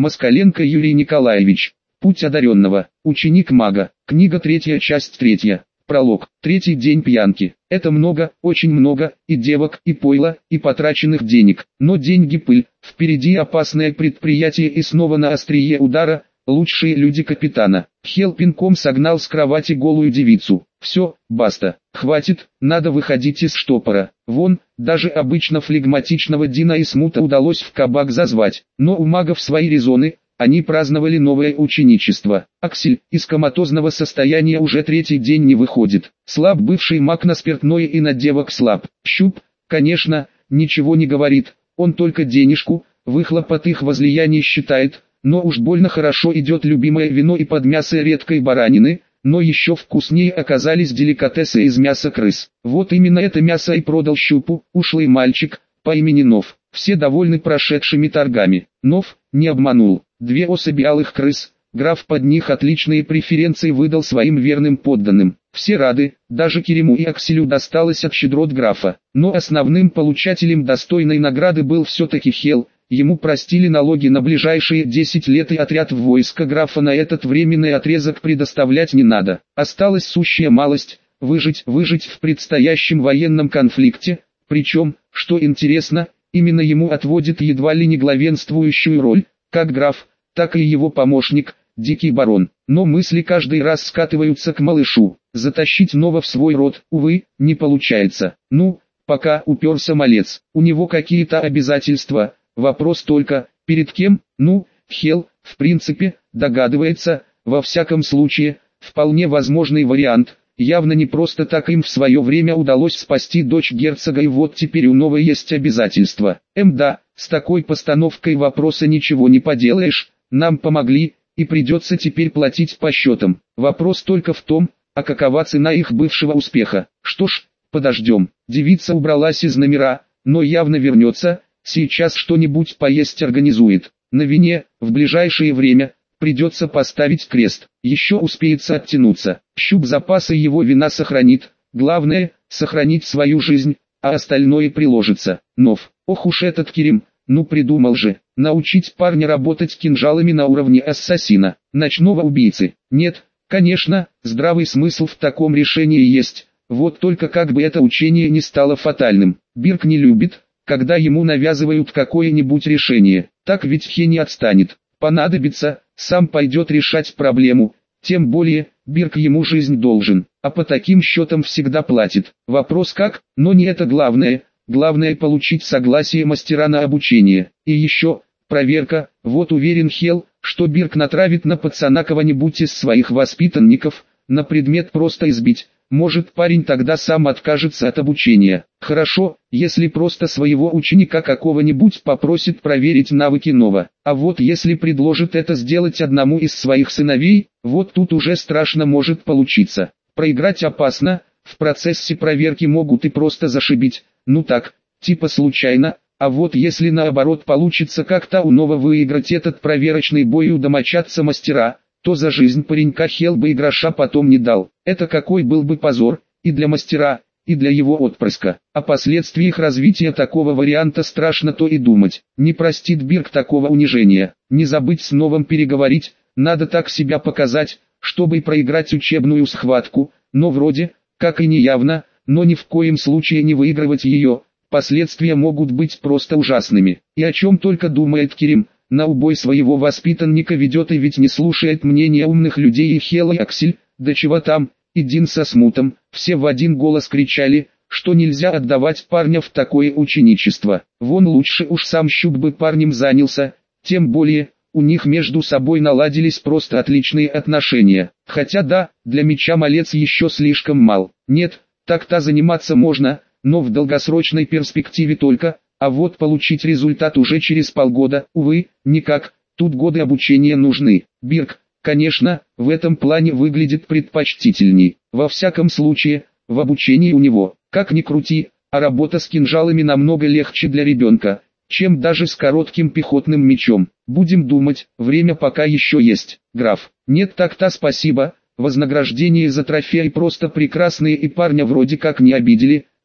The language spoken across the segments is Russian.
Москаленко Юрий Николаевич. Путь одаренного. Ученик мага. Книга 3, часть 3. Пролог. Третий день пьянки. Это много, очень много, и девок, и пойла, и потраченных денег. Но деньги пыль. Впереди опасное предприятие и снова на острие удара. Лучшие люди капитана. Хел пинком согнал с кровати голую девицу. Все, баста, хватит, надо выходить из штопора. Вон, даже обычно флегматичного Дина и Смута удалось в кабак зазвать. Но у магов свои резоны, они праздновали новое ученичество. Аксель из коматозного состояния уже третий день не выходит. Слаб бывший маг на спиртное и на девок слаб. Щуп, конечно, ничего не говорит, он только денежку, выхлоп от их возлияний считает. Но уж больно хорошо идет любимое вино и под мясо редкой баранины, но еще вкуснее оказались деликатесы из мяса крыс. Вот именно это мясо и продал Щупу, ушлый мальчик, по имени Нов. Все довольны прошедшими торгами. Нов не обманул. 2 особи алых крыс, граф под них отличные преференции выдал своим верным подданным. Все рады, даже Керему и Акселю досталось от щедрот графа. Но основным получателем достойной награды был все-таки Хел. Ему простили налоги на ближайшие 10 лет и отряд в войско графа на этот временный отрезок предоставлять не надо. Осталась сущая малость – выжить в предстоящем военном конфликте, причем, что интересно, именно ему отводит едва ли не главенствующую роль, как граф, так и его помощник, Дикий Барон. Но мысли каждый раз скатываются к малышу. Затащить Нова в свой род, увы, не получается. Ну, пока уперся малец, у него какие-то обязательства. Вопрос только, перед кем? Ну, Хел, в принципе, догадывается, во всяком случае, вполне возможный вариант. Явно не просто так им в свое время удалось спасти дочь герцога, и вот теперь у Нова есть обязательства. Да, с такой постановкой вопроса ничего не поделаешь, нам помогли, и придется теперь платить по счетам. Вопрос только в том, а какова цена их бывшего успеха. Что ж, подождем. Девица убралась из номера, но явно вернется. Сейчас что-нибудь поесть организует. На вине, в ближайшее время, придется поставить крест. Еще успеется оттянуться. Щуп запасы его вина сохранит. Главное, сохранить свою жизнь, а остальное приложится. Нов. Ох уж этот Керем, ну придумал же. Научить парня работать кинжалами на уровне ассасина, ночного убийцы. Нет, конечно, здравый смысл в таком решении есть. Вот только как бы это учение не стало фатальным. Бирк не любит, когда ему навязывают какое-нибудь решение. Так ведь Хе не отстанет. Понадобится, сам пойдет решать проблему. Тем более, Бирк ему жизнь должен, а по таким счетам всегда платит. Вопрос как, но не это главное. Главное получить согласие мастера на обучение. И еще, проверка. Вот уверен Хел, что Бирк натравит на пацана кого-нибудь из своих воспитанников, на предмет просто избить. Может, парень тогда сам откажется от обучения. Хорошо, если просто своего ученика какого-нибудь попросит проверить навыки Нова. А вот если предложит это сделать одному из своих сыновей, вот тут уже страшно может получиться. Проиграть опасно, в процессе проверки могут и просто зашибить. Ну так, типа случайно. А вот если наоборот получится как-то у Нова выиграть этот проверочный бой и удомочаться мастера, то за жизнь паренька Хел бы и гроша потом не дал. Это какой был бы позор, и для мастера, и для его отпрыска. О последствиях развития такого варианта страшно то и думать. Не простит Бирк такого унижения. Не забыть с Новым переговорить, надо так себя показать, чтобы проиграть учебную схватку, но вроде, как и неявно, но ни в коем случае не выигрывать ее. Последствия могут быть просто ужасными. И о чем только думает Керем. На убой своего воспитанника ведет и ведь не слушает мнения умных людей, и Хел и Аксель, да чего там, и Дин со Смутом, все в один голос кричали, что нельзя отдавать парня в такое ученичество. Вон лучше уж сам Щуп бы парнем занялся, тем более, у них между собой наладились просто отличные отношения. Хотя да, для меча малец еще слишком мал. Нет, так-то заниматься можно, но в долгосрочной перспективе только. А вот получить результат уже через полгода, увы, никак, тут годы обучения нужны. Бирк, конечно, в этом плане выглядит предпочтительней. Во всяком случае, в обучении у него, как ни крути, а работа с кинжалами намного легче для ребенка, чем даже с коротким пехотным мечом. Будем думать, время пока еще есть. Граф, нет так-то спасибо, вознаграждение за трофеи просто прекрасные и парня вроде как не обидели.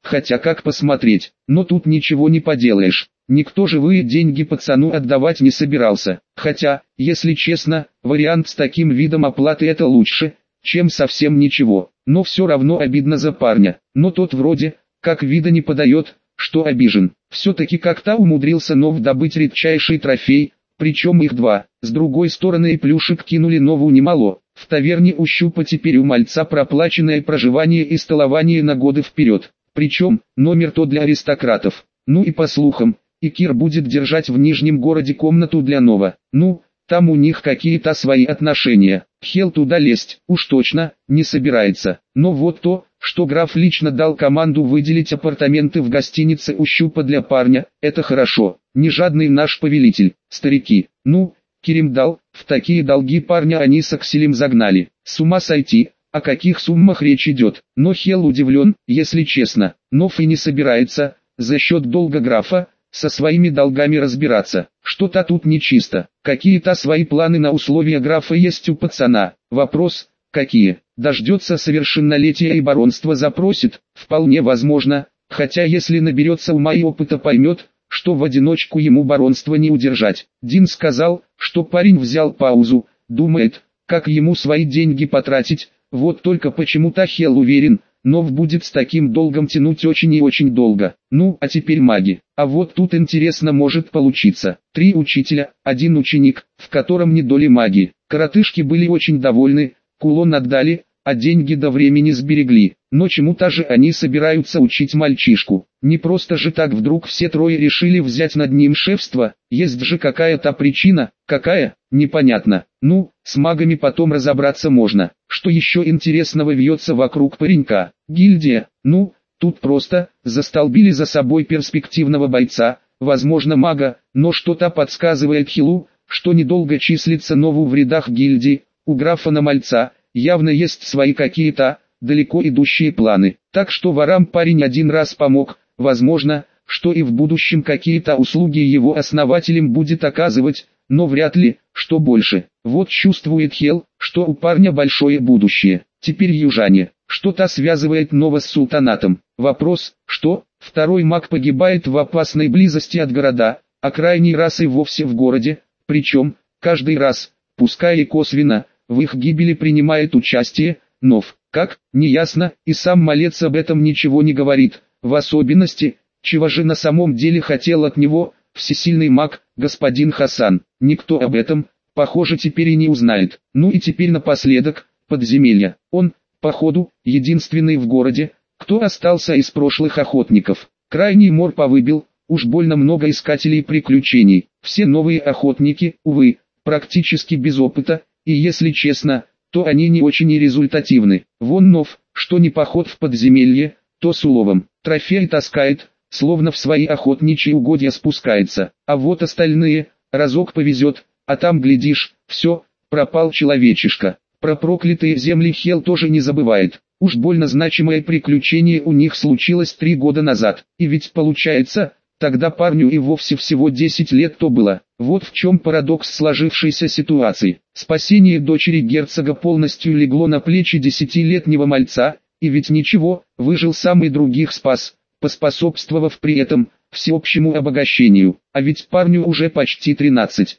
хотя как посмотреть, но тут ничего не поделаешь. Никто живые деньги пацану отдавать не собирался, хотя, если честно, вариант с таким видом оплаты это лучше, чем совсем ничего, но все равно обидно за парня, но тот вроде, как вида не подает, что обижен. Все-таки как-то умудрился Нов добыть редчайший трофей, причем их два. С другой стороны и плюшек кинули Нову немало. В таверне у Щупа теперь у мальца проплаченное проживание и столование на годы вперед. Причем, номер то для аристократов. Ну и по слухам, и Кир будет держать в Нижнем городе комнату для Нова. Ну, там у них какие-то свои отношения. Хел туда лезть, уж точно, не собирается. Но вот то, что граф лично дал команду выделить апартаменты в гостинице у Щупа для парня, это хорошо. Не жадный наш повелитель, старики. Ну, Кирим дал, в такие долги парня они с Акселем загнали. С ума сойти, о каких суммах речь идет. Но Хел удивлен, если честно. Нов и не собирается, за счет долга графа, со своими долгами разбираться. Что-то тут нечисто. Какие-то свои планы на условия графа есть у пацана. Вопрос, какие? Дождется совершеннолетия и баронства запросит? Вполне возможно. Хотя если наберется ума и опыта поймет, что в одиночку ему баронство не удержать. Дин сказал, что парень взял паузу, думает, как ему свои деньги потратить. Вот только почему-то Хел уверен, Нов будет с таким долгом тянуть очень и очень долго. Ну, а теперь маги. А вот тут интересно может получиться. 3 учителя, 1 ученик, в котором не доли магии. Коротышки были очень довольны, кулон отдали, а деньги до времени сберегли. Но чему-то же они собираются учить мальчишку. Не просто же так вдруг все трое решили взять над ним шефство, есть же какая-то причина, какая, непонятно. Ну, с магами потом разобраться можно. Что еще интересного вьется вокруг паренька? Гильдия, ну, тут просто, застолбили за собой перспективного бойца, возможно мага, но что-то подсказывает Хилу, что недолго числится Нову в рядах гильдии, у графа на мальца, явно есть свои какие-то, далеко идущие планы. Так что ворам парень один раз помог, возможно, что и в будущем какие-то услуги его основателям будет оказывать, но вряд ли, что больше. Вот чувствует Хел, что у парня большое будущее. Теперь южане. Что-то связывает Нова с султанатом. Вопрос, что? Второй маг погибает в опасной близости от города, а крайний раз и вовсе в городе, причем, каждый раз, пускай и косвенно, в их гибели принимает участие, Нов. Как, неясно, и сам малец об этом ничего не говорит, в особенности, чего же на самом деле хотел от него, всесильный маг, господин Хасан. Никто об этом, похоже, теперь и не узнает. Ну и теперь напоследок, подземелья. Он, походу, единственный в городе, кто остался из прошлых охотников. Крайний мор повыбил, уж больно много искателей приключений. Все новые охотники, увы, практически без опыта, и если честно, то они не очень и результативны. Вон Нов, что не поход в подземелье, то с уловом. Трофей таскает, словно в свои охотничьи угодья спускается. А вот остальные, разок повезет, а там глядишь, все, пропал человечишка. Про проклятые земли Хел тоже не забывает. Уж больно значимое приключение у них случилось 3 года назад. И ведь получается, тогда парню и вовсе всего 10 лет то было. Вот в чем парадокс сложившейся ситуации. Спасение дочери герцога полностью легло на плечи 10-летнего мальца, и ведь ничего, выжил сам и других спас, поспособствовав при этом всеобщему обогащению. А ведь парню уже почти 13,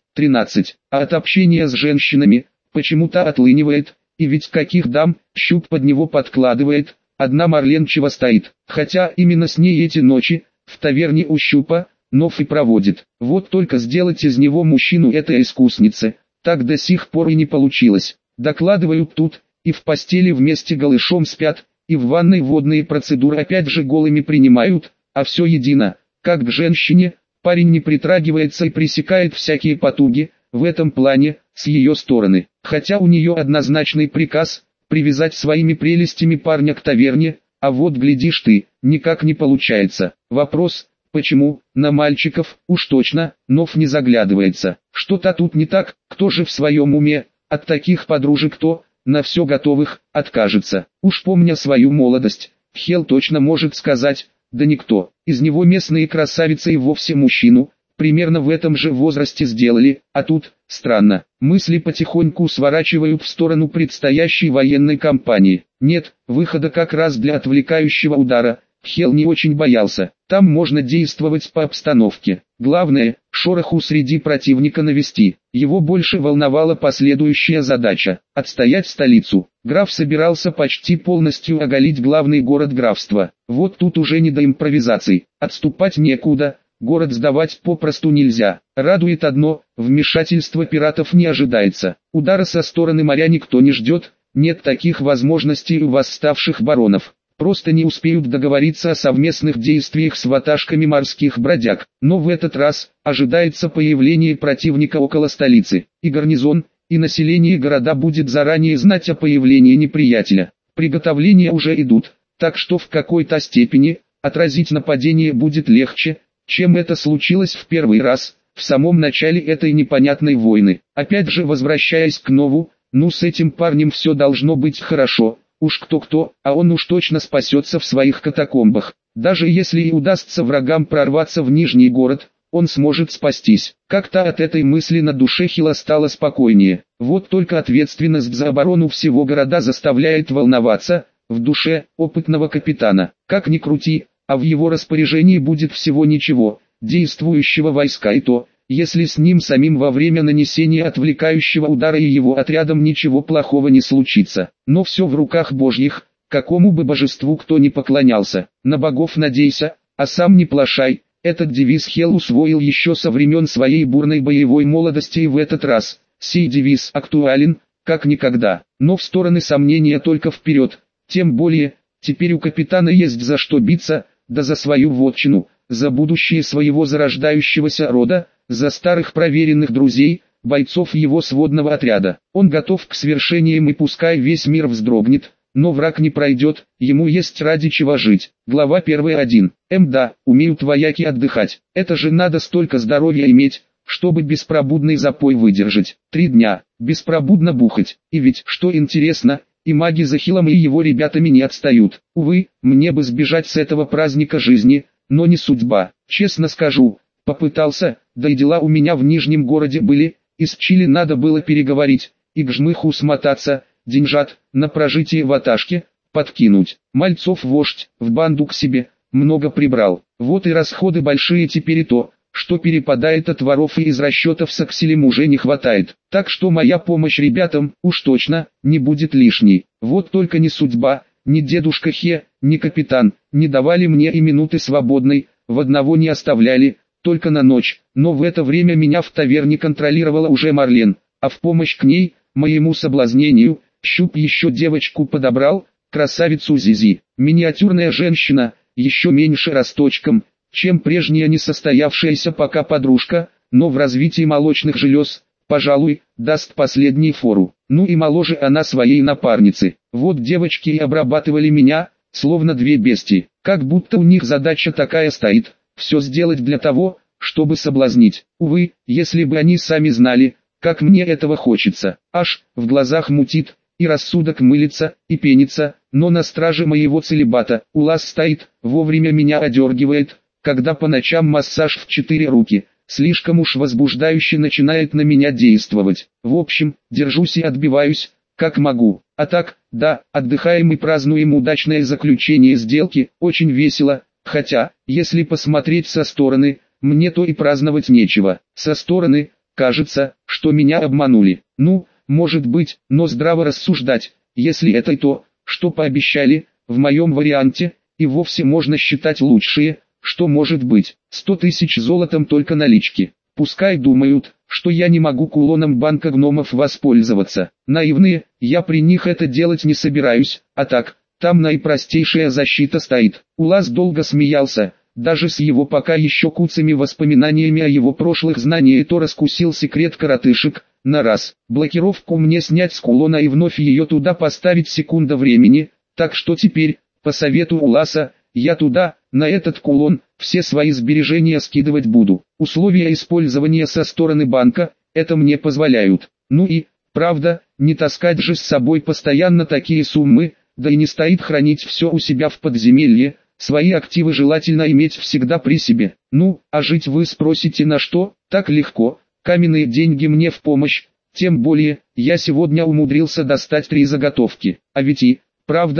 а от общения с женщинами почему-то отлынивает, и ведь каких дам Щуп под него подкладывает, одна Марленчева стоит, хотя именно с ней эти ночи, в таверне у Щупа, Нов и проводит. Вот только сделать из него мужчину этой искусницы, так до сих пор и не получилось. Докладывают тут, и в постели вместе голышом спят, и в ванной водные процедуры опять же голыми принимают, а все едино, как к женщине, парень не притрагивается и пресекает всякие потуги, в этом плане, с ее стороны. Хотя у нее однозначный приказ, привязать своими прелестями парня к таверне, а вот глядишь ты, никак не получается. Вопрос, почему, на мальчиков, уж точно, Нов не заглядывается. Что-то тут не так, кто же в своем уме, от таких подружек кто, на все готовых, откажется. Уж помня свою молодость, Хел точно может сказать, да никто. Из него местные красавицы и вовсе мужчину, примерно в этом же возрасте сделали, а тут, странно, мысли потихоньку сворачивают в сторону предстоящей военной кампании. Нет, выхода как раз для отвлекающего удара, Хел не очень боялся. Там можно действовать по обстановке. Главное, шороху среди противника навести. Его больше волновала последующая задача – отстоять столицу. Граф собирался почти полностью оголить главный город графства. Вот тут уже не до импровизаций. Отступать некуда, город сдавать попросту нельзя. Радует одно – вмешательства пиратов не ожидается. Удара со стороны моря никто не ждет, нет таких возможностей у восставших баронов. Просто не успеют договориться о совместных действиях с ваташками морских бродяг. Но в этот раз ожидается появление противника около столицы. И гарнизон, и население города будет заранее знать о появлении неприятеля. Приготовления уже идут, так что в какой-то степени отразить нападение будет легче, чем это случилось в первый раз, в самом начале этой непонятной войны. Опять же, возвращаясь к Нову, с этим парнем все должно быть хорошо. Уж кто-кто, а он уж точно спасется в своих катакомбах. Даже если и удастся врагам прорваться в Нижний город, он сможет спастись. Как-то от этой мысли на душе Хила стало спокойнее. Вот только ответственность за оборону всего города заставляет волноваться, в душе опытного капитана. Как ни крути, а в его распоряжении будет всего ничего, действующего войска и то, если с ним самим во время нанесения отвлекающего удара и его отрядом ничего плохого не случится. Но все в руках Божьих, какому бы божеству кто ни поклонялся. На богов надейся, а сам не плашай. Этот девиз Хел усвоил еще со времен своей бурной боевой молодости, и в этот раз сей девиз актуален, как никогда. Но в стороны сомнения только вперед, тем более, теперь у капитана есть за что биться, да за свою вотчину, за будущее своего зарождающегося рода, за старых проверенных друзей, бойцов его сводного отряда. Он готов к свершениям, и пускай весь мир вздрогнет, но враг не пройдет, ему есть ради чего жить. Глава 1.1. Да, умеют вояки отдыхать. Это же надо столько здоровья иметь, чтобы беспробудный запой выдержать. 3 дня, беспробудно бухать. И ведь, что интересно, и маги за Хилом и его ребятами не отстают. Увы, мне бы сбежать с этого праздника жизни, но не судьба. Честно скажу, попытался, да и дела у меня в Нижнем городе были, и с Чили надо было переговорить, и к жмыху смотаться, деньжат, на прожитие ваташки, подкинуть. Мальцов вождь, в банду к себе, много прибрал. Вот и расходы большие теперь, и то, что перепадает от воров и из расчетов с акселем, уже не хватает. Так что моя помощь ребятам, уж точно, не будет лишней. Вот только ни судьба, ни дедушка Хе, ни капитан, не давали мне и минуты свободной, в одного не оставляли, только на ночь. Но в это время меня в таверне контролировала уже Марлен, а в помощь к ней, моему соблазнению, Щуп еще девочку подобрал, красавицу Зизи. Миниатюрная женщина, еще меньше росточком, чем прежняя несостоявшаяся пока подружка, но в развитии молочных желез, пожалуй, даст последней фору. Ну и моложе она своей напарницы. Вот девочки и обрабатывали меня, словно две бестии, как будто у них задача такая стоит, все сделать для того, чтобы соблазнить. Увы, если бы они сами знали, как мне этого хочется. Аж в глазах мутит, и рассудок мылится, и пенится, но на страже моего целибата Улас стоит, вовремя меня одергивает, когда по ночам массаж в 4 руки, слишком уж возбуждающе начинает на меня действовать. В общем, держусь и отбиваюсь, как могу. А так, да, отдыхаем и празднуем удачное заключение сделки, очень весело, хотя, если посмотреть со стороны, мне то и праздновать нечего. Со стороны, кажется, что меня обманули. Ну, может быть, но здраво рассуждать, если это и то, что пообещали, в моем варианте, и вовсе можно считать лучшее, что может быть. 100 тысяч золотом только налички. Пускай думают, что я не могу кулоном банка гномов воспользоваться. Наивные, я при них это делать не собираюсь, а так, там наипростейшая защита стоит. Улас долго смеялся, даже с его пока еще куцами воспоминаниями о его прошлых знаниях, то раскусил секрет коротышек. На раз, блокировку мне снять с кулона и вновь ее туда поставить, секунда времени, так что теперь, по совету Уласа, я туда, на этот кулон, все свои сбережения скидывать буду. Условия использования со стороны банка, это мне позволяют. Ну и, правда, не таскать же с собой постоянно такие суммы, да и не стоит хранить все у себя в подземелье, свои активы желательно иметь всегда при себе. Ну, а жить вы спросите на что? Так легко. Каменные деньги мне в помощь, тем более, я сегодня умудрился достать 3 заготовки. А ведь и, правда,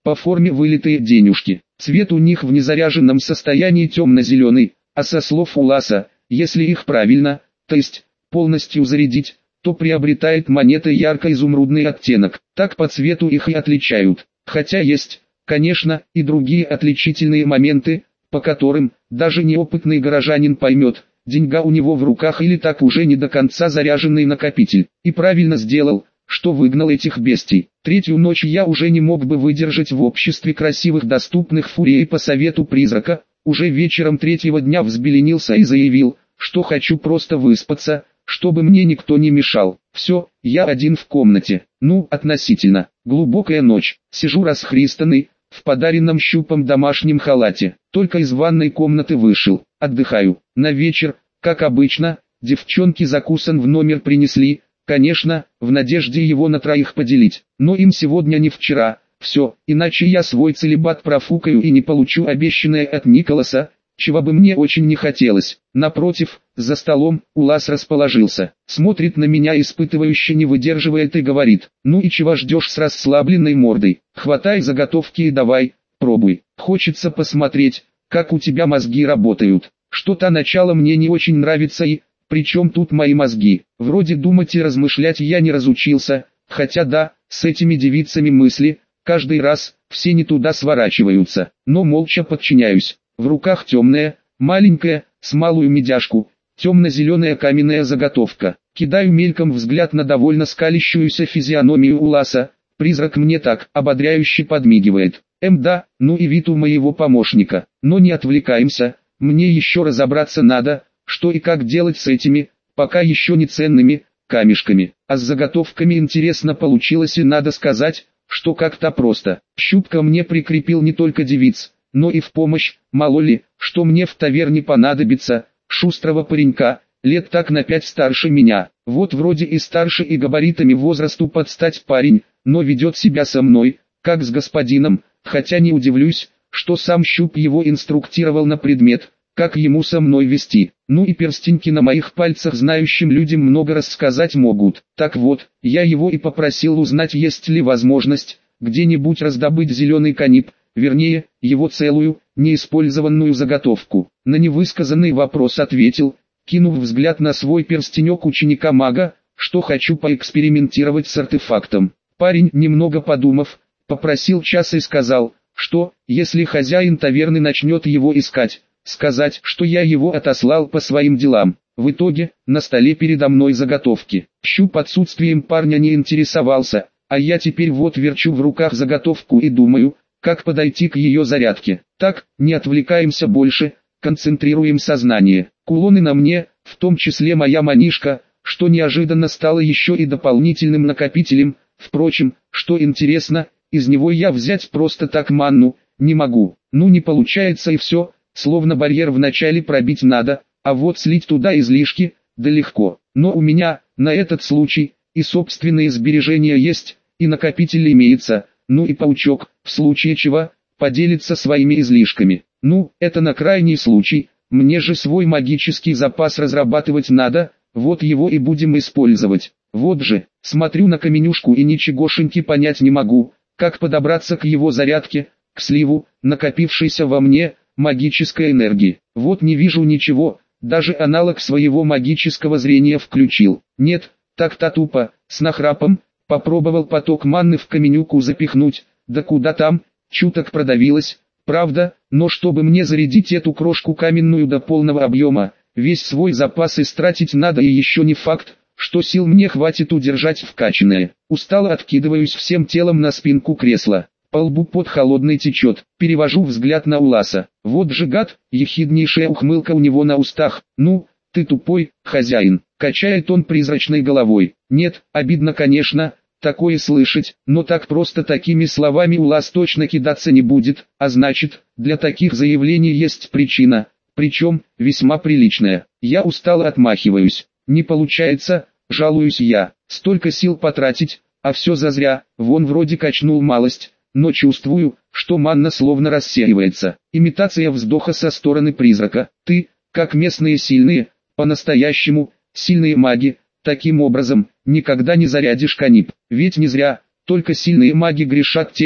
по форме вылитые денежки. Цвет у них в незаряженном состоянии темно-зеленый, а со слов Уласа, если их правильно, то есть полностью зарядить, то приобретает монета ярко-изумрудный оттенок. Так по цвету их и отличают. Хотя есть, конечно, и другие отличительные моменты, по которым даже неопытный горожанин поймет, деньга у него в руках или так уже не до конца заряженный накопитель. И правильно сделал, что выгнал этих бестий. Третью ночь я уже не мог бы выдержать в обществе красивых доступных фурий по совету призрака. Уже вечером третьего дня взбеленился и заявил, что хочу просто выспаться, чтобы мне никто не мешал. Все, я один в комнате. Ну, относительно. Глубокая ночь. Сижу расхристанный, в подаренном Щупом домашнем халате. Только из ванной комнаты вышел. Отдыхаю. На вечер, как обычно, девчонки закусан в номер принесли. Конечно, в надежде его на троих поделить. Но им сегодня не вчера. Все, иначе я свой целибат профукаю и не получу обещанное от Николаса, чего бы мне очень не хотелось. Напротив, за столом, Улас расположился. Смотрит на меня испытывающе, не выдерживает и говорит: ну и чего ждешь с расслабленной мордой? Хватай заготовки и давай, пробуй. Хочется посмотреть, как у тебя мозги работают. Что-то начало мне не очень нравится и... Причем тут мои мозги? Вроде думать и размышлять я не разучился, хотя да, с этими девицами мысли, каждый раз, все не туда сворачиваются. Но молча подчиняюсь. В руках темная, маленькая, с малую медяшку, темно-зеленая каменная заготовка. Кидаю мельком взгляд на довольно скалящуюся физиономию Уласа. Призрак мне так ободряюще подмигивает. Да, ну и вид у моего помощника. Но не отвлекаемся, мне еще разобраться надо, что и как делать с этими, пока еще не ценными, камешками. А с заготовками интересно получилось, и надо сказать, что как-то просто. Щупка мне прикрепил не только девиц, но и в помощь, мало ли, что мне в таверне понадобится, шустрого паренька, лет так на 5 старше меня. Вот вроде и старше и габаритами возрасту под стать парень, но ведет себя со мной, как с господином, хотя не удивлюсь, что сам Щуп его инструктировал на предмет, как ему со мной вести. Ну и перстеньки на моих пальцах знающим людям много рассказать могут. Так вот, я его и попросил узнать, есть ли возможность где-нибудь раздобыть зеленый канип, вернее, его целую, неиспользованную заготовку. На невысказанный вопрос ответил, кинув взгляд на свой перстенек ученика-мага, что хочу поэкспериментировать с артефактом. Парень, немного подумав, попросил час и сказал, что, если хозяин таверны начнет его искать, сказать, что я его отослал по своим делам. В итоге, на столе передо мной заготовки. Щуп отсутствием парня не интересовался, а я теперь вот верчу в руках заготовку и думаю, как подойти к ее зарядке. Так, не отвлекаемся больше, концентрируем сознание. Кулоны на мне, в том числе моя манишка, что неожиданно стало еще и дополнительным накопителем. Впрочем, что интересно, из него я взять просто так манну не могу. Ну не получается и все. Словно барьер вначале пробить надо, а вот слить туда излишки, да легко. Но у меня, на этот случай, и собственные сбережения есть, и накопитель имеется, ну и паучок, в случае чего, поделится своими излишками. Ну, это на крайний случай, мне же свой магический запас разрабатывать надо, вот его и будем использовать. Вот же, смотрю на каменюшку и ничегошеньки понять не могу, как подобраться к его зарядке, к сливу, накопившейся во мне, магической энергии. Вот не вижу ничего, даже аналог своего магического зрения включил. Нет, так-то тупо, с нахрапом, попробовал поток манны в каменюку запихнуть, да куда там, чуток продавилось, правда, но чтобы мне зарядить эту крошку каменную до полного объема, весь свой запас истратить надо, и еще не факт, что сил мне хватит удержать вкачанное. Устало откидываюсь всем телом на спинку кресла. По лбу пот холодный течет, перевожу взгляд на Уласа. Вот же гад, ехиднейшая ухмылка у него на устах. Ну, ты тупой, хозяин, качает он призрачной головой. Нет, обидно конечно, такое слышать, но так просто такими словами Улас точно кидаться не будет, а значит, для таких заявлений есть причина, причем, весьма приличная. Я устало отмахиваюсь. Не получается, жалуюсь я, столько сил потратить, а все зазря, вон вроде качнул малость. Но чувствую, что манна словно рассеивается. Имитация вздоха со стороны призрака. Ты, как местные сильные, по-настоящему, сильные маги, таким образом, никогда не зарядишь канип. Ведь не зря, только сильные маги грешат тем,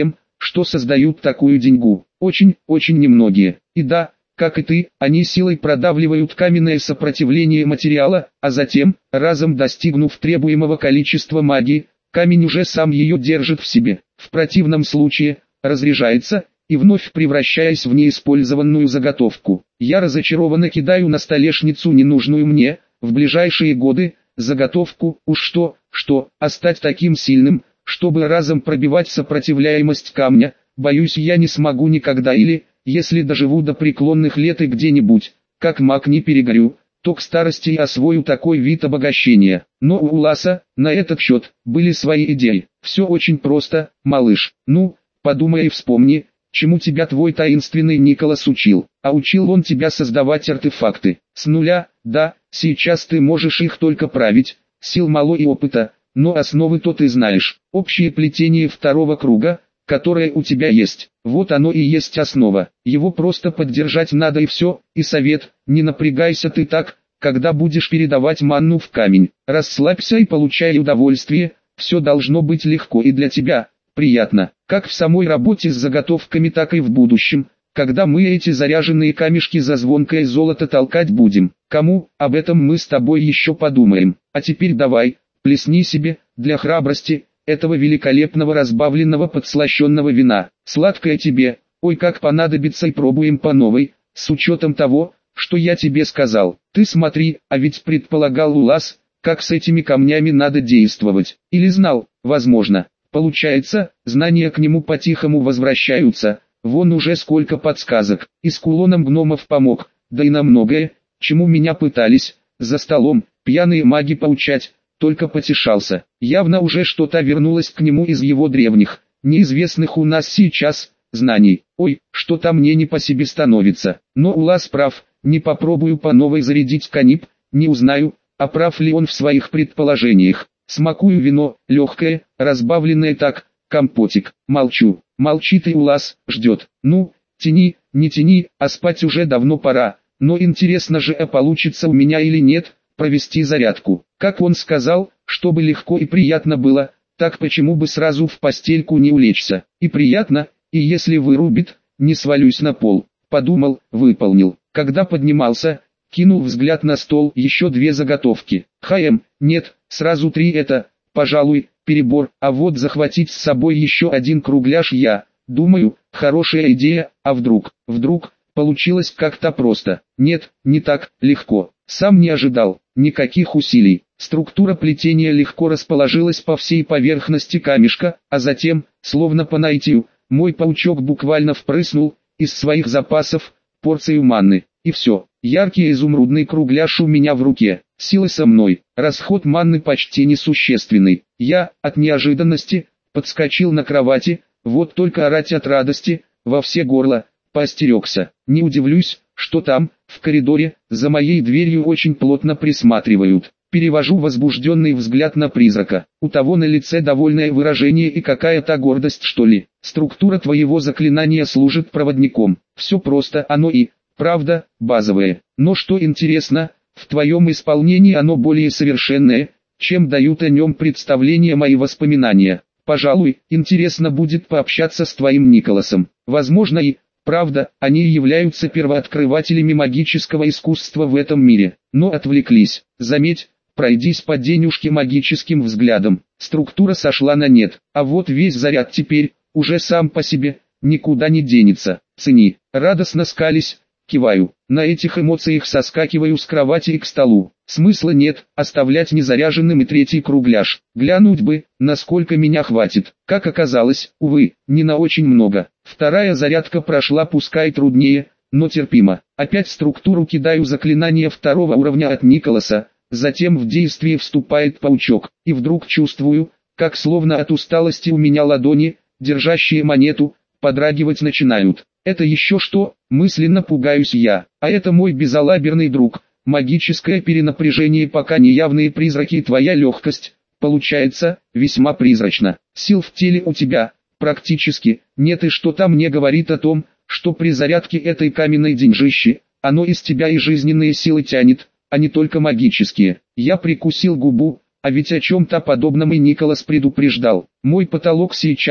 что создают такую деньгу. Очень, очень немногие. И да, как и ты, они силой продавливают каменное сопротивление материала, а затем, разом достигнув требуемого количества магии, камень уже сам ее держит в себе. В противном случае, разряжается, и вновь превращаясь в неиспользованную заготовку. Я разочарованно кидаю на столешницу ненужную мне, в ближайшие годы, заготовку, уж что, а стать таким сильным, чтобы разом пробивать сопротивляемость камня, боюсь я не смогу никогда или, если доживу до преклонных лет и где-нибудь, как маг не перегорю, то к старости и освою такой вид обогащения. Но у Уласа, на этот счет, были свои идеи. Все очень просто, малыш. Ну, подумай и вспомни, чему тебя твой таинственный Николас учил. А учил он тебя создавать артефакты. С нуля, да, сейчас ты можешь их только править, сил мало и опыта, но основы-то ты знаешь. Общее плетение второго круга, которое у тебя есть, вот оно и есть основа. Его просто поддержать надо и все. И совет, не напрягайся ты так, когда будешь передавать манну в камень. Расслабься и получай удовольствие, все должно быть легко и для тебя приятно, как в самой работе с заготовками, так и в будущем, когда мы эти заряженные камешки за звонкое золото толкать будем. Кому, об этом мы с тобой еще подумаем. А теперь давай, плесни себе, для храбрости, этого великолепного разбавленного подслащенного вина. Сладкое тебе, ой как понадобится, и пробуем по новой, с учетом того, что я тебе сказал. Ты смотри, а ведь предполагал Улас, как с этими камнями надо действовать. Или знал, возможно. Получается, знания к нему по-тихому возвращаются, вон уже сколько подсказок. И с кулоном гномов помог, да и на многое, чему меня пытались, за столом, пьяные маги поучать, только потешался. Явно уже что-то вернулось к нему из его древних, неизвестных у нас сейчас, знаний. Ой, что-то мне не по себе становится. Но Улас прав, не попробую по новой зарядить канип, не узнаю, а прав ли он в своих предположениях. Смакую вино, легкое, разбавленное так, компотик. Молчу, молчит и Улас, ждет. Ну, тяни, не тяни, а спать уже давно пора. Но интересно же, а получится у меня или нет, провести зарядку. Как он сказал, чтобы легко и приятно было, так почему бы сразу в постельку не улечься. И приятно, и если вырубит, не свалюсь на пол. Подумал, выполнил. Когда поднимался, кинул взгляд на стол, еще 2 заготовки. Нет, сразу 3 это, пожалуй, перебор, а вот захватить с собой еще 1 кругляш я, думаю, хорошая идея, а вдруг, получилось как-то просто. Нет, не так легко. Сам не ожидал, никаких усилий. Структура плетения легко расположилась по всей поверхности камешка, а затем, словно по наитию, мой паучок буквально впрыснул из своих запасов порцию манны. И все, яркий изумрудный кругляш у меня в руке, силы со мной, расход манны почти несущественный. Я, от неожиданности, подскочил на кровати, вот только орать от радости, во все горло, поостерегся. Не удивлюсь, что там, в коридоре, за моей дверью очень плотно присматривают. Перевожу возбужденный взгляд на призрака. У того на лице довольное выражение и какая-то гордость, что ли. Структура твоего заклинания служит проводником. Все просто, оно и, правда, базовое. Но что интересно, в твоем исполнении оно более совершенное, чем дают о нем представления мои воспоминания. Пожалуй, интересно будет пообщаться с твоим Николасом. Возможно и, правда, они являются первооткрывателями магического искусства в этом мире. Но отвлеклись. Заметь, пройдись по денежке магическим взглядом. Структура сошла на нет. А вот весь заряд теперь, уже сам по себе, никуда не денется. Цени. Радостно скались, киваю. На этих эмоциях соскакиваю с кровати и к столу. Смысла нет, оставлять незаряженным и 3-й кругляш. Глянуть бы, насколько меня хватит. Как оказалось, увы, не на очень много. 2-я зарядка прошла пускай труднее, но терпимо. Опять в структуру кидаю заклинание 2-го уровня от Николаса. Затем в действие вступает паучок. И вдруг чувствую, как словно от усталости у меня ладони, держащие монету, подрагивать начинают. Это еще что? Мысленно пугаюсь я. А это мой безалаберный друг. Магическое перенапряжение, пока неявные призраки, и твоя легкость. Получается, весьма призрачно. Сил в теле у тебя, практически, нет, и что-то мне говорит о том, что при зарядке этой каменной деньжищи, оно из тебя и жизненные силы тянет, а не только магические. Я прикусил губу, а ведь о чем-то подобном и Николас предупреждал. Мой потолок сейчас,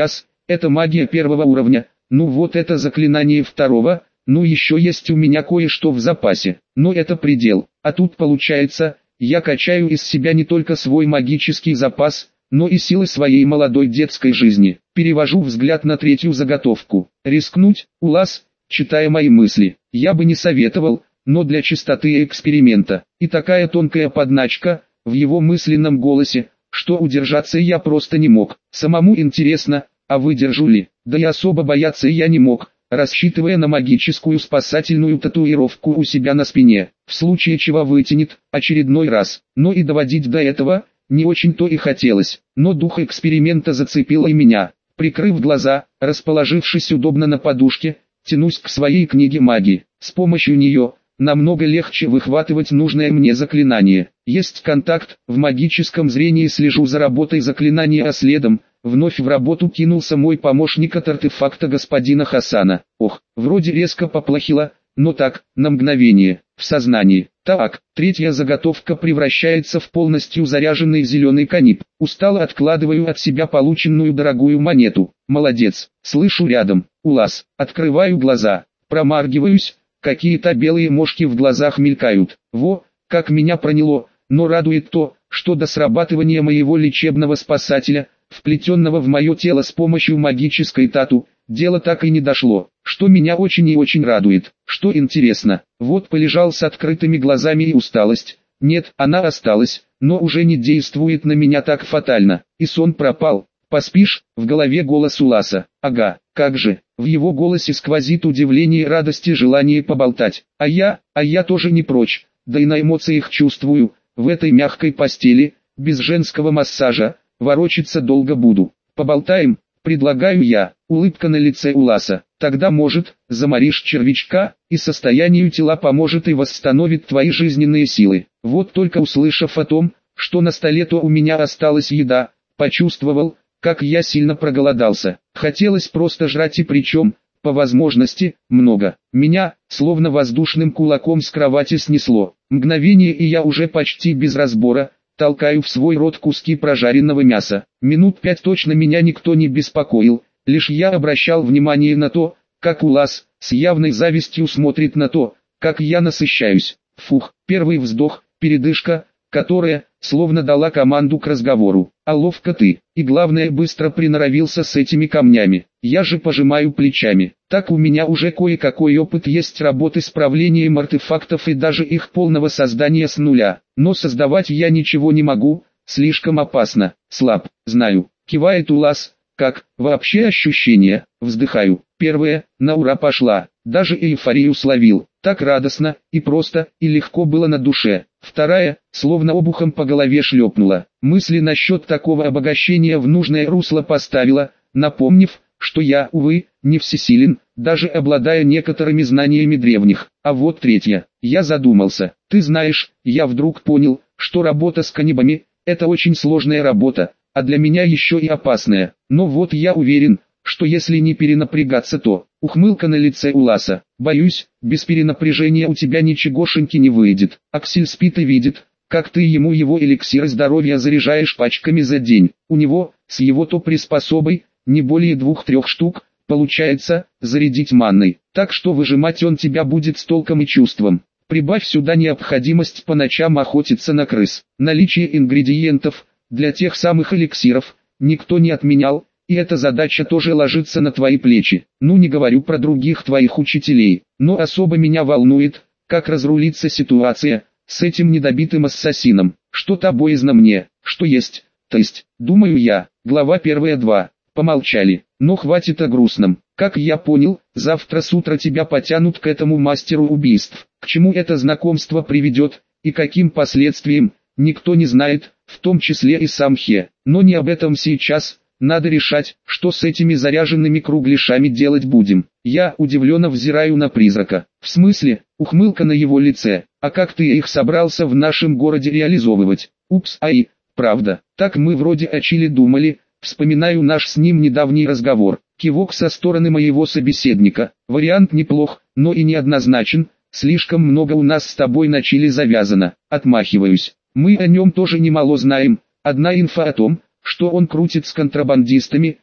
это магия первого уровня, ну вот это заклинание второго, ну еще есть у меня кое-что в запасе, но это предел, а тут получается, я качаю из себя не только свой магический запас, но и силы своей молодой детской жизни. Перевожу взгляд на третью заготовку. Рискнуть, Улас, читая мои мысли, я бы не советовал, но для чистоты эксперимента. И такая тонкая подначка, в его мысленном голосе, что удержаться я просто не мог. Самому интересно, а выдержу ли? Да и особо бояться я не мог, рассчитывая на магическую спасательную татуировку у себя на спине, в случае чего вытянет, очередной раз. Но и доводить до этого, не очень-то и хотелось, но дух эксперимента зацепил и меня. Прикрыв глаза, расположившись удобно на подушке, тянусь к своей книге магии. С помощью нее, намного легче выхватывать нужное мне заклинание. Есть контакт, в магическом зрении слежу за работой заклинания, а следом, вновь в работу кинулся мой помощник от артефакта господина Хасана. Ох, вроде резко поплохело, но так, на мгновение, в сознании. Так, третья заготовка превращается в полностью заряженный зеленый канип. Устало откладываю от себя полученную дорогую монету. Молодец, слышу рядом. Улас, открываю глаза, промаргиваюсь, какие-то белые мошки в глазах мелькают. Во, как меня проняло, но радует то, что до срабатывания моего лечебного спасателя, вплетенного в мое тело с помощью магической тату, дело так и не дошло, что меня очень и очень радует. Что интересно, вот полежал с открытыми глазами и усталость, нет, она осталась, но уже не действует на меня так фатально, и сон пропал. Поспишь? В голове голос Уласа. Ага, как же, в его голосе сквозит удивление, радость и желание поболтать. А я тоже не прочь, да и на эмоциях чувствую, в этой мягкой постели, без женского массажа, ворочаться долго буду. Поболтаем, предлагаю я, улыбка на лице Уласа. Тогда может, заморишь червячка, и состоянию тела поможет и восстановит твои жизненные силы. Вот только услышав о том, что на столе то у меня осталась еда, почувствовал, как я сильно проголодался. Хотелось просто жрать, и причем, по возможности, много. Меня, словно воздушным кулаком с кровати снесло. Мгновение, и я уже почти без разбора толкаю в свой рот куски прожаренного мяса. Минут 5 точно меня никто не беспокоил, лишь я обращал внимание на то, как Улас, с явной завистью смотрит на то, как я насыщаюсь. Фух, первый вздох, передышка, которая, словно дала команду к разговору. А ловко ты, и главное, быстро приноровился с этими камнями. Я же пожимаю плечами. Так у меня уже кое-какой опыт есть работы с правлением артефактов и даже их полного создания с нуля. Но создавать я ничего не могу, слишком опасно. Слаб, знаю. Кивает Улас. Как, вообще ощущения? Вздыхаю. Первое, на ура пошла. Даже эйфорию словил. Так радостно, и просто, и легко было на душе. Вторая, словно обухом по голове шлепнула. Мысли насчет такого обогащения в нужное русло поставила, напомнив, что я, увы, не всесилен, даже обладая некоторыми знаниями древних. А вот третья. Я задумался. Ты знаешь, я вдруг понял, что работа с каннибами – это очень сложная работа, а для меня еще и опасная. Но вот я уверен, что если не перенапрягаться, то... Ухмылка на лице Уласа. Боюсь, без перенапряжения у тебя ничегошеньки не выйдет. Аксель спит и видит, как ты ему его эликсир здоровья заряжаешь пачками за день. У него, с его-то приспособой, не более 2-3 штук, получается, зарядить манной. Так что выжимать он тебя будет с толком и чувством. Прибавь сюда необходимость по ночам охотиться на крыс. Наличие ингредиентов, для тех самых эликсиров, никто не отменял. И эта задача тоже ложится на твои плечи. Ну, не говорю про других твоих учителей, но особо меня волнует, как разрулится ситуация с этим недобитым ассасином. Что-то боязно мне, что есть, то есть, думаю я. Глава 1-2. Помолчали, но хватит о грустном. Как я понял, завтра с утра тебя потянут к этому мастеру убийств. К чему это знакомство приведет, и каким последствиям, никто не знает, в том числе и сам Хе. Но не об этом сейчас. Надо решать, что с этими заряженными кругляшами делать будем. Я удивленно взираю на призрака. В смысле? Ухмылка на его лице. А как ты их собрался в нашем городе реализовывать? Упс, ай, правда. Так мы вроде о Чили думали. Вспоминаю наш с ним недавний разговор. Кивок со стороны моего собеседника. Вариант неплох, но и неоднозначен. Слишком много у нас с тобой на Чили завязано. Отмахиваюсь. Мы о нем тоже немало знаем. Одна инфа о том, что он крутит с контрабандистами,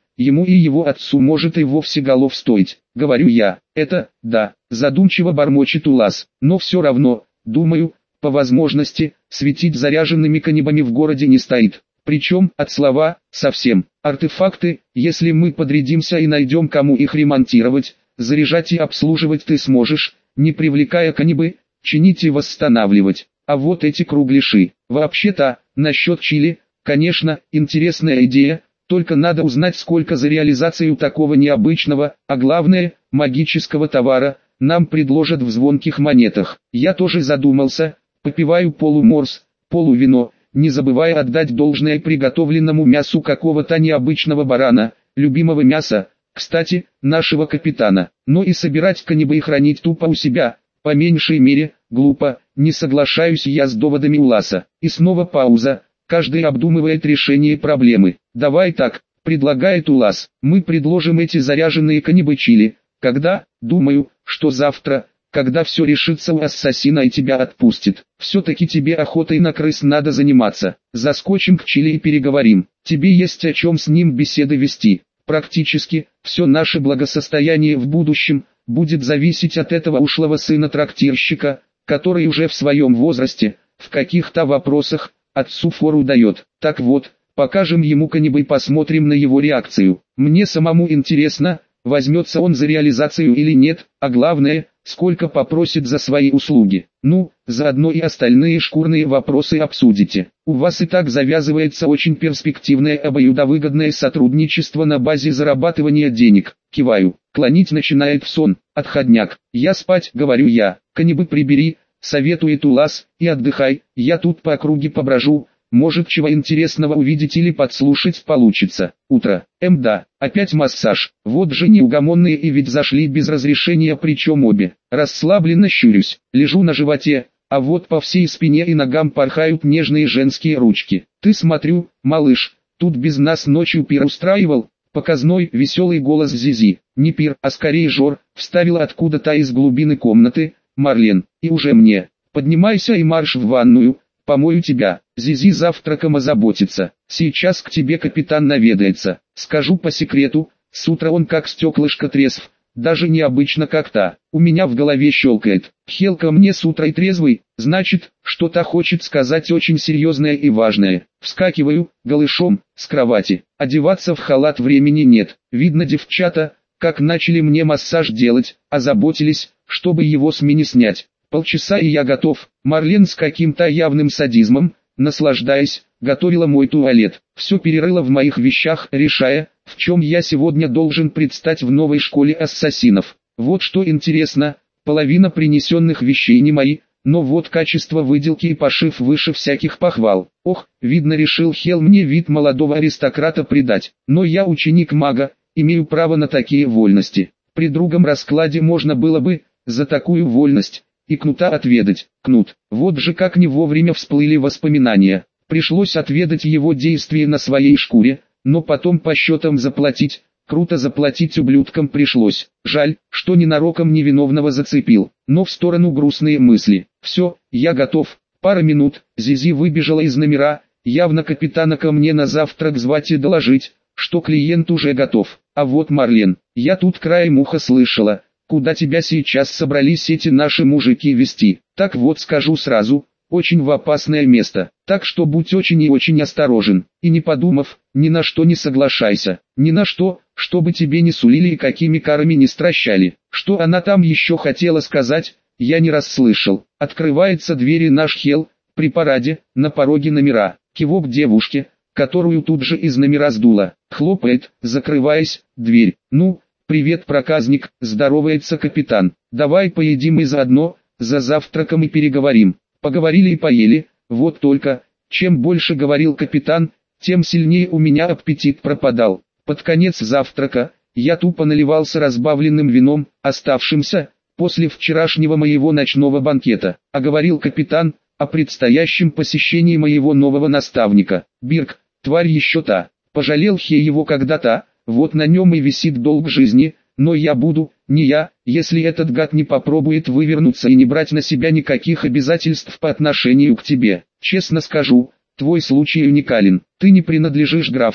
ему и его отцу может и вовсе голов стоить. Говорю я, это, да, задумчиво бормочет Улас, но все равно, думаю, по возможности, светить заряженными канибами в городе не стоит. Причем, от слова, совсем. Артефакты, если мы подрядимся и найдем кому их ремонтировать, заряжать и обслуживать ты сможешь, не привлекая канибы, чинить и восстанавливать. А вот эти кругляши, вообще-то, насчет чили, конечно, интересная идея, только надо узнать, сколько за реализацию такого необычного, а главное, магического товара, нам предложат в звонких монетах. Я тоже задумался, попиваю полуморс, полувино, не забывая отдать должное приготовленному мясу какого-то необычного барана, любимого мяса, кстати, нашего капитана. Но и собирать канибы и хранить тупо у себя, по меньшей мере, глупо, не соглашаюсь я с доводами Уласа. И снова пауза, каждый обдумывает решение проблемы. Давай так, предлагает Улас, мы предложим эти заряженные канибы чили, когда, думаю, что завтра, когда все решится у ассасина и тебя отпустит. Все-таки тебе охотой на крыс надо заниматься. Заскочим к Чили и переговорим. Тебе есть о чем с ним беседы вести. Практически, все наше благосостояние в будущем, будет зависеть от этого ушлого сына трактирщика, который уже в своем возрасте, в каких-то вопросах, отцу фору дает. Так вот, покажем ему канибы и посмотрим на его реакцию. Мне самому интересно, возьмется он за реализацию или нет, а главное, сколько попросит за свои услуги. Ну, заодно и остальные шкурные вопросы обсудите. У вас и так завязывается очень перспективное обоюдовыгодное сотрудничество на базе зарабатывания денег. Киваю, клонить начинает в сон, отходняк. Я спать, говорю я, канибы прибери, советует Улас, и отдыхай, я тут по округе поброжу. Может, чего интересного увидеть или подслушать получится. Утро. Да, опять массаж. Вот же неугомонные и ведь зашли без разрешения, причем обе. Расслабленно щурюсь, лежу на животе, а вот по всей спине и ногам порхают нежные женские ручки. Ты, смотрю, малыш, тут без нас ночью пир устраивал? Показной, веселый голос Зизи. Не пир, а скорее жор, вставила откуда-то из глубины комнаты, Марлен. И уже мне. Поднимайся и марш в ванную. Помою тебя, Зизи завтраком озаботится. Сейчас к тебе капитан наведается. Скажу по секрету, с утра он как стеклышко трезв, даже необычно как-то. У меня в голове щелкает. Хелка мне с утра и трезвый, значит, что-то хочет сказать очень серьезное и важное. Вскакиваю, голышом, с кровати. Одеваться в халат времени нет. Видно, девчата, как начали мне массаж делать, озаботились, чтобы его с меня снять. Полчаса и я готов. Марлен с каким-то явным садизмом, наслаждаясь, готовила мой туалет. Все перерыла в моих вещах, решая, в чем я сегодня должен предстать в новой школе ассасинов. Вот что интересно, половина принесенных вещей не мои, но вот качество выделки и пошив выше всяких похвал. Ох, видно, решил Хел мне вид молодого аристократа придать. Но я ученик мага, имею право на такие вольности. При другом раскладе можно было бы, за такую вольность, и кнута отведать. Кнут, вот же как не вовремя всплыли воспоминания. Пришлось отведать его действия на своей шкуре, но потом по счетам заплатить. Круто заплатить ублюдкам пришлось. Жаль, что ненароком невиновного зацепил. Но в сторону грустные мысли. Все, я готов. Пара минут, Зизи выбежала из номера, явно капитана ко мне на завтрак звать и доложить, что клиент уже готов. А вот Марлен, я тут краем уха слышала. Куда тебя сейчас собрались эти наши мужики вести? Так вот скажу сразу, очень в опасное место. Так что будь очень и очень осторожен. И не подумав, ни на что не соглашайся. Ни на что, чтобы тебе не сулили и какими карами не стращали. Что она там еще хотела сказать, я не расслышал. Открывается дверь и наш Хел, при параде, на пороге номера. Кивок девушке, которую тут же из номера сдуло. Хлопает, закрываясь, дверь. Ну, «Привет, проказник», – здоровается капитан. «Давай поедим и заодно, за завтраком и переговорим». Поговорили и поели, вот только, чем больше говорил капитан, тем сильнее у меня аппетит пропадал. Под конец завтрака, я тупо наливался разбавленным вином, оставшимся, после вчерашнего моего ночного банкета. А говорил капитан, о предстоящем посещении моего нового наставника. Бирк, тварь еще та, пожалел Хе его когда-то. Вот на нем и висит долг жизни, но я буду, не я, если этот гад не попробует вывернуться и не брать на себя никаких обязательств по отношению к тебе. Честно скажу, твой случай уникален. Ты не принадлежишь графу,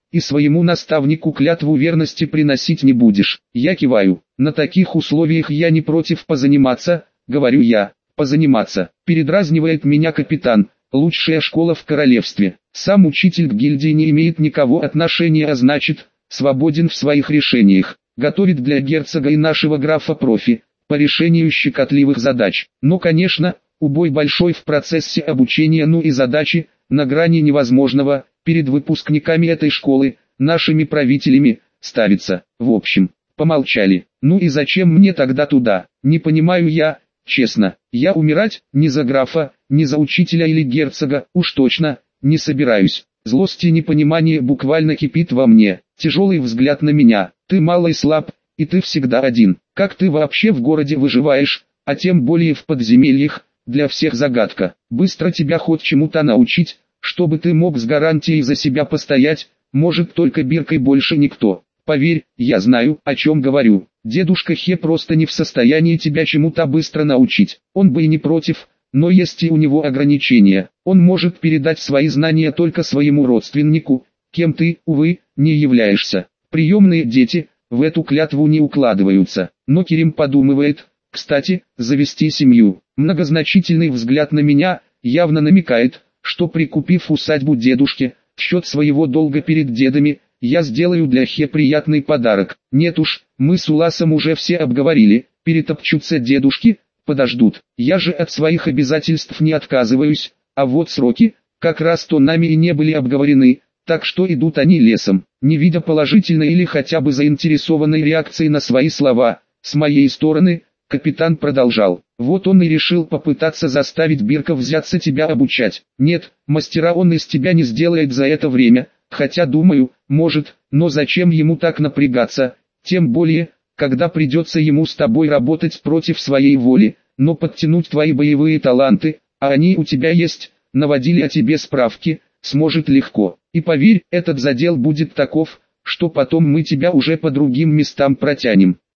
и своему наставнику клятву верности приносить не будешь. Я киваю. На таких условиях я не против позаниматься, говорю я. Позаниматься, передразнивает меня капитан. Лучшая школа в королевстве. Сам учитель к гильдии не имеет никакого отношения, а значит, свободен в своих решениях. Готовит для герцога и нашего графа профи, по решению щекотливых задач. Но, конечно, убой большой в процессе обучения, ну и задачи, на грани невозможного, перед выпускниками этой школы, нашими правителями, ставится. В общем, помолчали. Ну и зачем мне тогда туда? Не понимаю я, честно. Я умирать, ни за графа, ни за учителя или герцога, уж точно, не собираюсь. Злость и непонимание буквально кипит во мне. Тяжелый взгляд на меня. Ты малый слаб, и ты всегда один. Как ты вообще в городе выживаешь, а тем более в подземельях, для всех загадка. Быстро тебя хоть чему-то научить, чтобы ты мог с гарантией за себя постоять, может только Биркой больше никто. Поверь, я знаю, о чем говорю. Дедушка Хе просто не в состоянии тебя чему-то быстро научить. Он бы и не против, но есть и у него ограничения. Он может передать свои знания только своему родственнику, кем ты, увы, не являешься. Приемные дети в эту клятву не укладываются. Но Керим подумывает, кстати, завести семью. Многозначительный взгляд на меня явно намекает, что прикупив усадьбу дедушке, в счет своего долга перед дедами, я сделаю для Хе приятный подарок. Нет уж, мы с Уласом уже все обговорили, перетопчутся дедушки, подождут. Я же от своих обязательств не отказываюсь, а вот сроки, как раз то нами и не были обговорены, так что идут они лесом. Не видя положительной или хотя бы заинтересованной реакции на свои слова, с моей стороны, капитан продолжал. Вот он и решил попытаться заставить Бирка взяться тебя обучать. Нет, мастера он из тебя не сделает за это время, хотя думаю, может, но зачем ему так напрягаться, тем более, когда придется ему с тобой работать против своей воли, но подтянуть твои боевые таланты, а они у тебя есть, наводили о тебе справки, сможет легко. И поверь, этот задел будет таков, что потом мы тебя уже по другим местам протянем.